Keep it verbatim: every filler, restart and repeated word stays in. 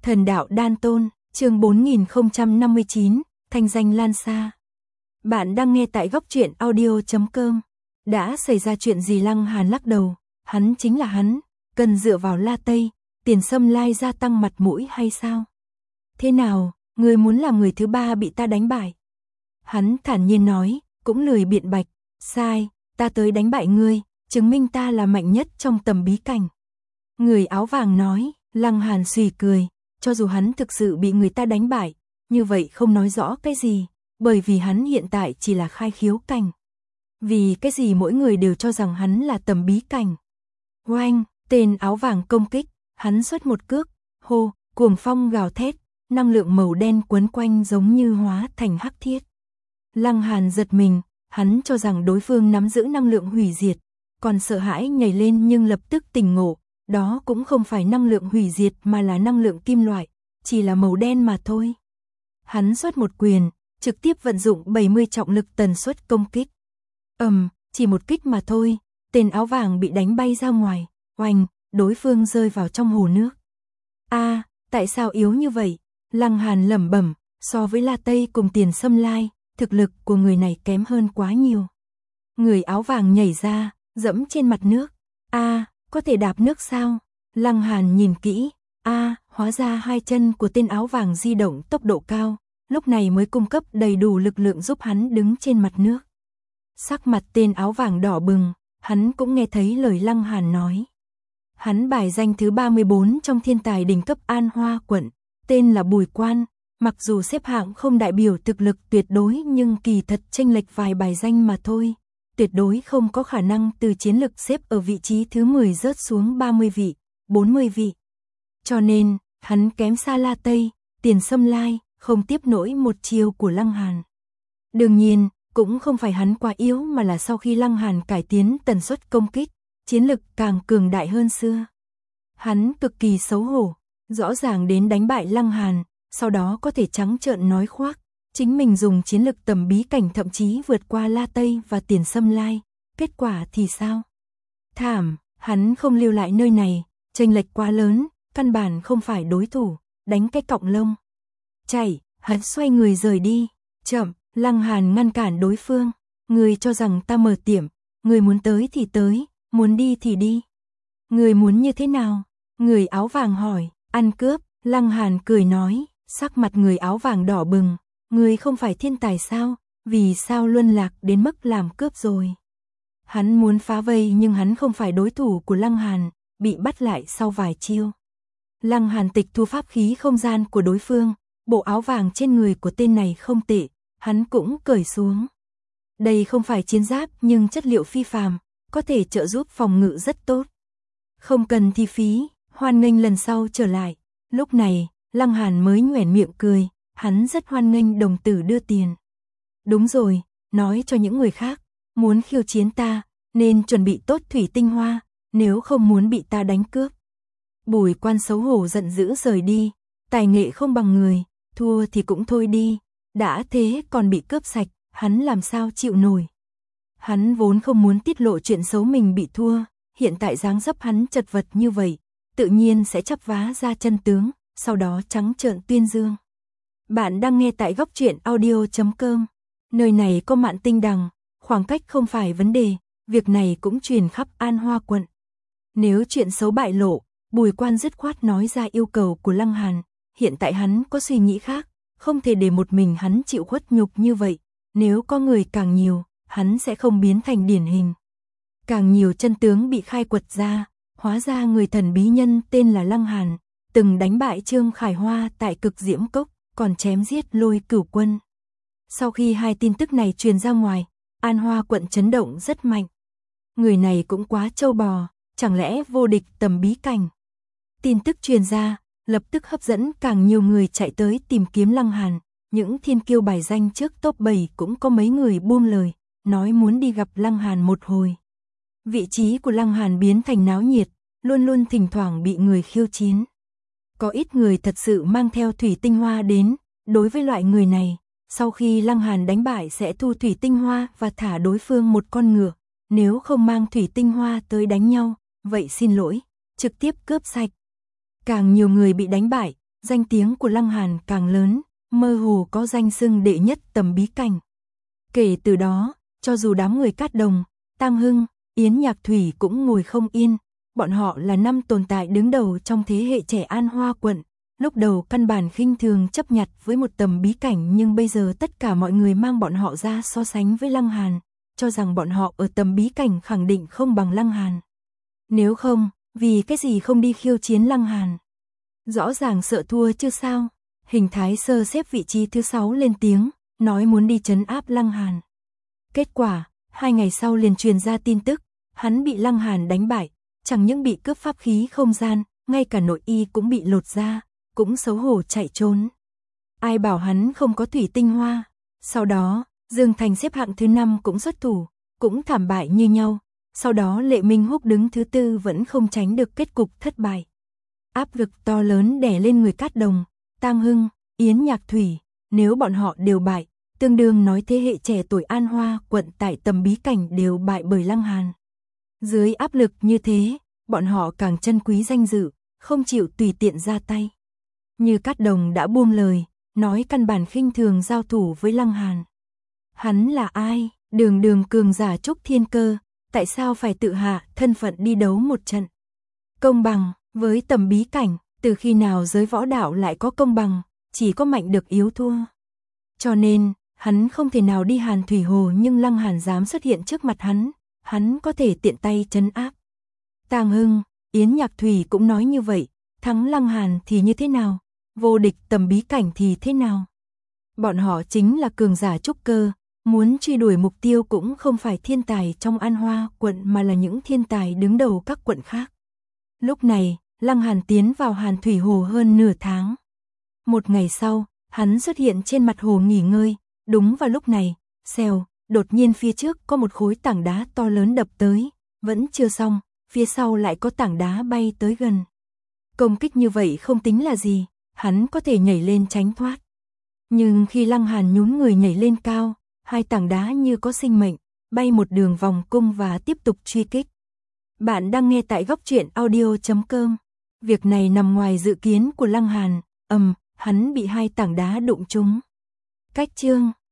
Thần đạo đan tôn, chương bốn nghìn không trăm năm mươi chín, thanh danh lan xa. Bạn đang nghe tại góc truyện audio chấm com. Đã xảy ra chuyện gì? Lăng Hàn lắc đầu, hắn chính là hắn, cần dựa vào La Tây, Tiền Sâm Lai gia tăng mặt mũi hay sao? Thế nào, ngươi muốn làm người thứ ba bị ta đánh bại? Hắn thản nhiên nói, cũng lười biện bạch, sai, ta tới đánh bại ngươi, chứng minh ta là mạnh nhất trong tầm bí cảnh. Người áo vàng nói. Lăng Hàn suy cười, cho dù hắn thực sự bị người ta đánh bại, như vậy không nói rõ cái gì, bởi vì hắn hiện tại chỉ là khai khiếu cảnh. Vì cái gì mỗi người đều cho rằng hắn là tầm bí cảnh. Oanh, tên áo vàng công kích, hắn xuất một cước, hô, cuồng phong gào thét, năng lượng màu đen quấn quanh giống như hóa thành hắc thiết. Lăng Hàn giật mình, hắn cho rằng đối phương nắm giữ năng lượng hủy diệt, còn sợ hãi nhảy lên nhưng lập tức tỉnh ngộ. Đó cũng không phải năng lượng hủy diệt mà là năng lượng kim loại, chỉ là màu đen mà thôi. Hắn xuất một quyền, trực tiếp vận dụng bảy mươi trọng lực tần suất công kích. Ầm, um, chỉ một kích mà thôi, tên áo vàng bị đánh bay ra ngoài, oanh, đối phương rơi vào trong hồ nước. A, à, tại sao yếu như vậy? Lăng Hàn lẩm bẩm, so với La Tây cùng Tiền Sâm Lai, thực lực của người này kém hơn quá nhiều. Người áo vàng nhảy ra, dẫm trên mặt nước. A, à, có thể đạp nước sao? Lăng Hàn nhìn kỹ, a, à, hóa ra hai chân của tên áo vàng di động tốc độ cao, lúc này mới cung cấp đầy đủ lực lượng giúp hắn đứng trên mặt nước. Sắc mặt tên áo vàng đỏ bừng, hắn cũng nghe thấy lời Lăng Hàn nói. Hắn bài danh thứ ba mươi bốn trong thiên tài đỉnh cấp An Hoa quận, tên là Bùi Quan, mặc dù xếp hạng không đại biểu thực lực tuyệt đối nhưng kỳ thật chênh lệch vài bài danh mà thôi. Tuyệt đối không có khả năng từ chiến lực xếp ở vị trí thứ mười rớt xuống ba mươi vị, bốn mươi vị. Cho nên, hắn kém xa La Tây, Tiền Sâm Lai, không tiếp nổi một chiêu của Lăng Hàn. Đương nhiên, cũng không phải hắn quá yếu mà là sau khi Lăng Hàn cải tiến tần suất công kích, chiến lực càng cường đại hơn xưa. Hắn cực kỳ xấu hổ, rõ ràng đến đánh bại Lăng Hàn, sau đó có thể trắng trợn nói khoác. Chính mình dùng chiến lực tầm bí cảnh thậm chí vượt qua La Tây và Tiền Sâm Lai, kết quả thì sao? Thảm, hắn không lưu lại nơi này, chênh lệch quá lớn, căn bản không phải đối thủ, đánh cái cọng lông. Chạy, hắn xoay người rời đi, chậm, Lăng Hàn ngăn cản đối phương, người cho rằng ta mở tiệm, người muốn tới thì tới, muốn đi thì đi. Người muốn như thế nào? Người áo vàng hỏi, ăn cướp, Lăng Hàn cười nói, sắc mặt người áo vàng đỏ bừng. Người không phải thiên tài sao, vì sao luân lạc đến mức làm cướp rồi. Hắn muốn phá vây nhưng hắn không phải đối thủ của Lăng Hàn, bị bắt lại sau vài chiêu. Lăng Hàn tịch thu pháp khí không gian của đối phương, bộ áo vàng trên người của tên này không tệ, hắn cũng cởi xuống. Đây không phải chiến giáp nhưng chất liệu phi phàm, có thể trợ giúp phòng ngự rất tốt. Không cần thi phí, hoan nghênh lần sau trở lại. Lúc này, Lăng Hàn mới nhoẻn miệng cười. Hắn rất hoan nghênh đồng tử đưa tiền. Đúng rồi, nói cho những người khác, muốn khiêu chiến ta, nên chuẩn bị tốt thủy tinh hoa, nếu không muốn bị ta đánh cướp. Bùi Quan xấu hổ giận dữ rời đi, tài nghệ không bằng người, thua thì cũng thôi đi, đã thế còn bị cướp sạch, hắn làm sao chịu nổi. Hắn vốn không muốn tiết lộ chuyện xấu mình bị thua, hiện tại dáng dấp hắn chật vật như vậy, tự nhiên sẽ chắp vá ra chân tướng, sau đó trắng trợn tuyên dương. Bạn đang nghe tại góc truyện audio chấm com. Nơi này có Mạn Tinh Đằng, khoảng cách không phải vấn đề, việc này cũng truyền khắp An Hoa quận. Nếu chuyện xấu bại lộ, Bùi Quan dứt khoát nói ra yêu cầu của Lăng Hàn, hiện tại hắn có suy nghĩ khác, không thể để một mình hắn chịu khuất nhục như vậy, nếu có người càng nhiều, hắn sẽ không biến thành điển hình. Càng nhiều chân tướng bị khai quật ra, hóa ra người thần bí nhân tên là Lăng Hàn, từng đánh bại Trương Khải Hoa tại Cực Diễm Cốc, còn chém giết Lôi Cửu Quân. Sau khi hai tin tức này truyền ra ngoài, An Hoa quận chấn động rất mạnh. Người này cũng quá trâu bò, chẳng lẽ vô địch tầm bí cảnh. Tin tức truyền ra, lập tức hấp dẫn càng nhiều người chạy tới tìm kiếm Lăng Hàn. Những thiên kiêu bài danh trước top bảy cũng có mấy người buông lời, nói muốn đi gặp Lăng Hàn một hồi. Vị trí của Lăng Hàn biến thành náo nhiệt, luôn luôn thỉnh thoảng bị người khiêu chiến. Có ít người thật sự mang theo thủy tinh hoa đến, đối với loại người này, sau khi Lăng Hàn đánh bại sẽ thu thủy tinh hoa và thả đối phương một con ngựa, nếu không mang thủy tinh hoa tới đánh nhau, vậy xin lỗi, trực tiếp cướp sạch. Càng nhiều người bị đánh bại, danh tiếng của Lăng Hàn càng lớn, mơ hồ có danh xưng đệ nhất tầm bí cảnh. Kể từ đó, cho dù đám người Cát Đồng, Tang Hưng, Yến Nhạc Thủy cũng ngồi không yên, bọn họ là năm tồn tại đứng đầu trong thế hệ trẻ An Hoa quận, lúc đầu căn bản khinh thường chấp nhặt với một tầm bí cảnh, nhưng bây giờ tất cả mọi người mang bọn họ ra so sánh với Lăng Hàn, cho rằng bọn họ ở tầm bí cảnh khẳng định không bằng Lăng Hàn. Nếu không, vì cái gì không đi khiêu chiến Lăng Hàn? Rõ ràng sợ thua chứ sao? Hình Thái Sơ xếp vị trí thứ sáu lên tiếng, nói muốn đi trấn áp Lăng Hàn. Kết quả, hai ngày sau liền truyền ra tin tức, hắn bị Lăng Hàn đánh bại, chẳng những bị cướp pháp khí không gian, ngay cả nội y cũng bị lột ra, cũng xấu hổ chạy trốn. Ai bảo hắn không có thủy tinh hoa? Sau đó, Dương Thành xếp hạng thứ năm cũng xuất thủ, cũng thảm bại như nhau. Sau đó Lệ Minh Húc đứng thứ tư vẫn không tránh được kết cục thất bại. Áp lực to lớn đè lên người Cát Đồng, Tang Hưng, Yến Nhạc Thủy, nếu bọn họ đều bại, tương đương nói thế hệ trẻ tuổi An Hoa quận tại tầm bí cảnh đều bại bởi Lăng Hàn. Dưới áp lực như thế, bọn họ càng trân quý danh dự, không chịu tùy tiện ra tay. Như Cát Đồng đã buông lời, nói căn bản khinh thường giao thủ với Lăng Hàn. Hắn là ai? Đường đường cường giả Trúc Thiên Cơ, tại sao phải tự hạ thân phận đi đấu một trận? Công bằng, với tầm bí cảnh, từ khi nào giới võ đạo lại có công bằng, chỉ có mạnh được yếu thua. Cho nên, hắn không thể nào đi Hàn Thủy Hồ, nhưng Lăng Hàn dám xuất hiện trước mặt hắn, hắn có thể tiện tay trấn áp. Tang Hưng, Yến Nhạc Thủy cũng nói như vậy, thắng Lăng Hàn thì như thế nào? Vô địch tầm bí cảnh thì thế nào? Bọn họ chính là cường giả trúc cơ, muốn truy đuổi mục tiêu cũng không phải thiên tài trong An Hoa quận mà là những thiên tài đứng đầu các quận khác. Lúc này, Lăng Hàn tiến vào Hàn Thủy Hồ hơn nửa tháng. Một ngày sau, hắn xuất hiện trên mặt hồ nghỉ ngơi, đúng vào lúc này, xèo, đột nhiên phía trước có một khối tảng đá to lớn đập tới, vẫn chưa xong, phía sau lại có tảng đá bay tới gần. Công kích như vậy không tính là gì, hắn có thể nhảy lên tránh thoát. Nhưng khi Lăng Hàn nhún người nhảy lên cao, hai tảng đá như có sinh mệnh, bay một đường vòng cung và tiếp tục truy kích. Bạn đang nghe tại góc truyện audio chấm com. Việc này nằm ngoài dự kiến của Lăng Hàn, ầm, hắn bị hai tảng đá đụng trúng. Cách chương